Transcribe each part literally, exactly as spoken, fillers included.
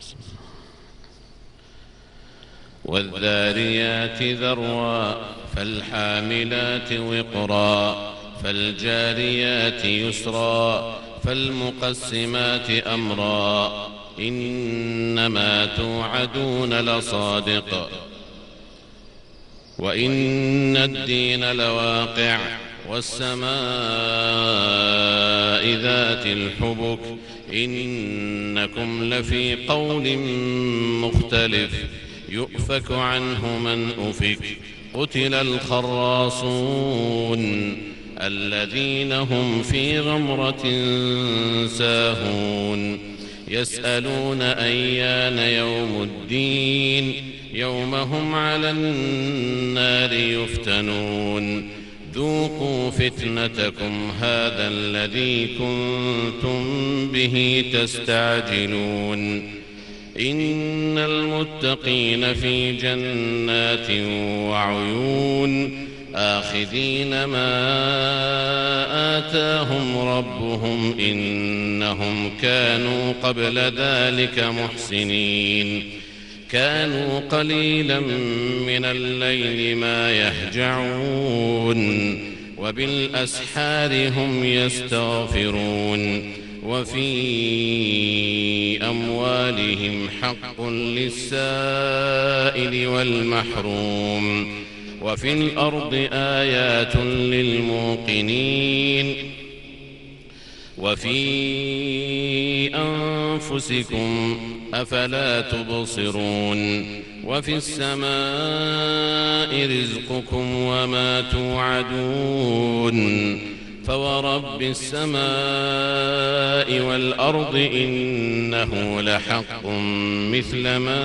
والذاريات ذروا فالحاملات وقرا فالجاريات يسرا فالمقسمات أمرا إنما توعدون لصادق وإن الدين لواقع والسماء ذات الحبك إنكم لفي قول مختلف يؤفك عنه من أفك قتل الخراصون الذين هم في غمرة ساهون يسألون أيان يوم الدين يوم هم على النار يفتنون ذوقوا فتنتكم هذا الذي كنتم به تستعجلون إن المتقين في جنات وعيون آخذين ما آتاهم ربهم إنهم كانوا قبل ذلك محسنين كانوا قليلا من الليل ما يهجعون وبالأسحار هم يستغفرون وفي أموالهم حق للسائل والمحروم وفي الأرض آيات للموقنين وفي أنفسكم أفلا تبصرون وفي السماء رزقكم وما توعدون فورب السماء والأرض إنه لحق مثل ما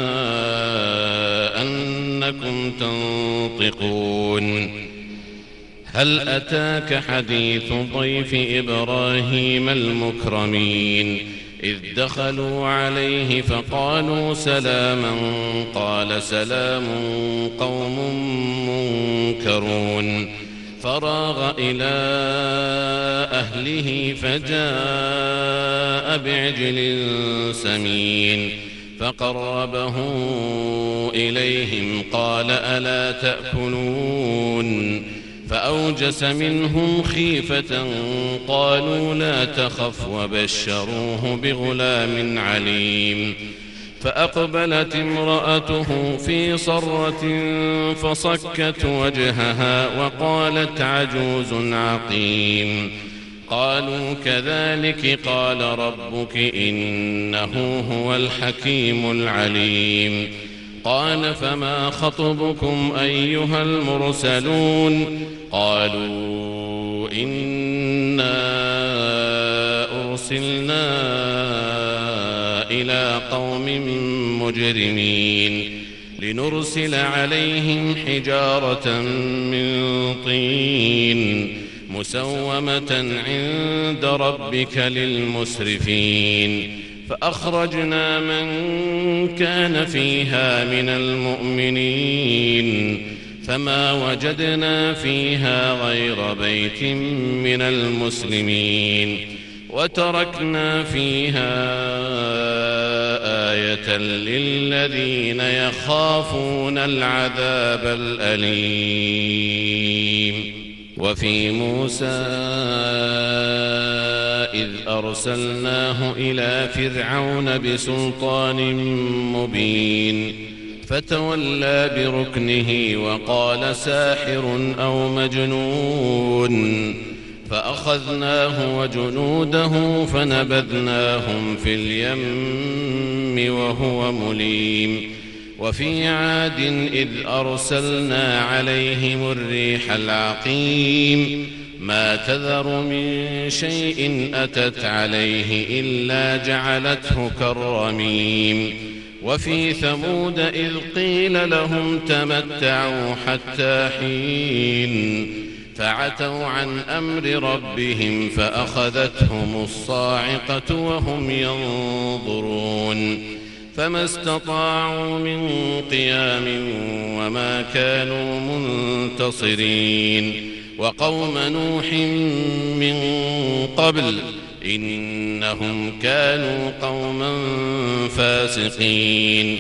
أنكم تنطقون هل أتاك حديث ضيف إبراهيم المكرمين إذ دخلوا عليه فقالوا سلاما قال سلام قوم منكرون فراغ إلى أهله فجاء بعجل سمين فقربه إليهم قال ألا تأكلون فأوجس منهم خيفة قالوا لا تخف وبشروه بغلام عليم فأقبلت امرأته في صرة فصكت وجهها وقالت عجوز عقيم قالوا كذلك قال ربك إنه هو الحكيم العليم قال فما خطبكم أيها المرسلون قالوا إنا أرسلنا إلى قوم مجرمين لنرسل عليهم حجارة من طين مسومة عند ربك للمسرفين فأخرجنا من كان فيها من المؤمنين فما وجدنا فيها غير بيت من المسلمين وتركنا فيها آية للذين يخافون العذاب الأليم وفي موسى إذ أرسلناه إلى فرعون بسلطان مبين فتولى بركنه وقال ساحر أو مجنون فأخذناه وجنوده فنبذناهم في اليم وهو مليم وفي عاد إذ أرسلنا عليهم الريح العقيم ما تذر من شيء أتت عليه إلا جعلته كالرميم وفي ثمود إذ قيل لهم تمتعوا حتى حين فعتوا عن أمر ربهم فأخذتهم الصاعقة وهم ينظرون فما استطاعوا من قيام وما كانوا منتصرين وقوم نوح من قبل إنهم كانوا قوما فاسقين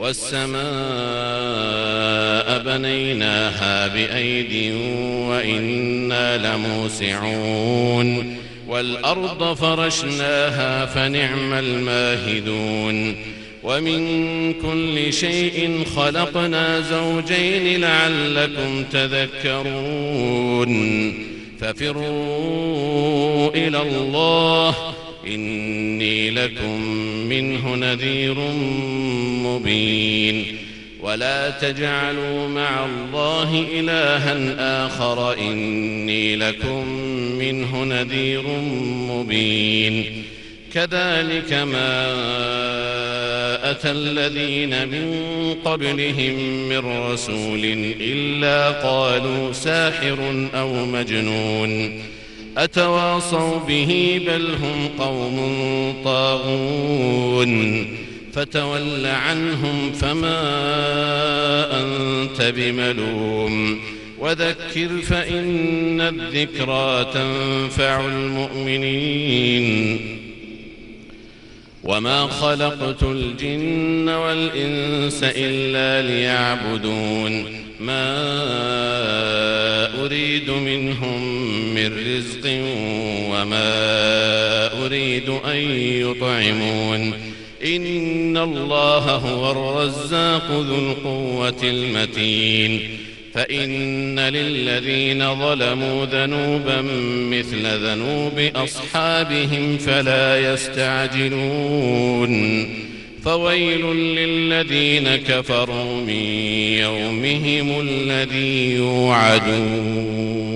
والسماء بنيناها بأيد وإنا لموسعون والأرض فرشناها فنعم الماهدون ومن كل شيء خلقنا زوجين لعلكم تذكرون ففروا إلى الله إني لكم منه نذير مبين ولا تجعلوا مع الله إلها آخر إني لكم منه نذير مبين كذلك ما أتى الذين من قبلهم من رسول إلا قالوا ساحر أو مجنون أتواصوا به بل هم قوم طاغون فتول عنهم فما أنت بملوم وذكر فإن الذكرى تنفع المؤمنين وما خلقت الجن والإنس إلا ليعبدون ما أريد منهم من رزق وما أريد أن يطعمون إن الله هو الرزاق ذو القوة المتين فإن للذين ظلموا ذنوبا مثل ذنوب أصحابهم فلا يستعجلون فويل للذين كفروا من يومهم الذي يوعدون.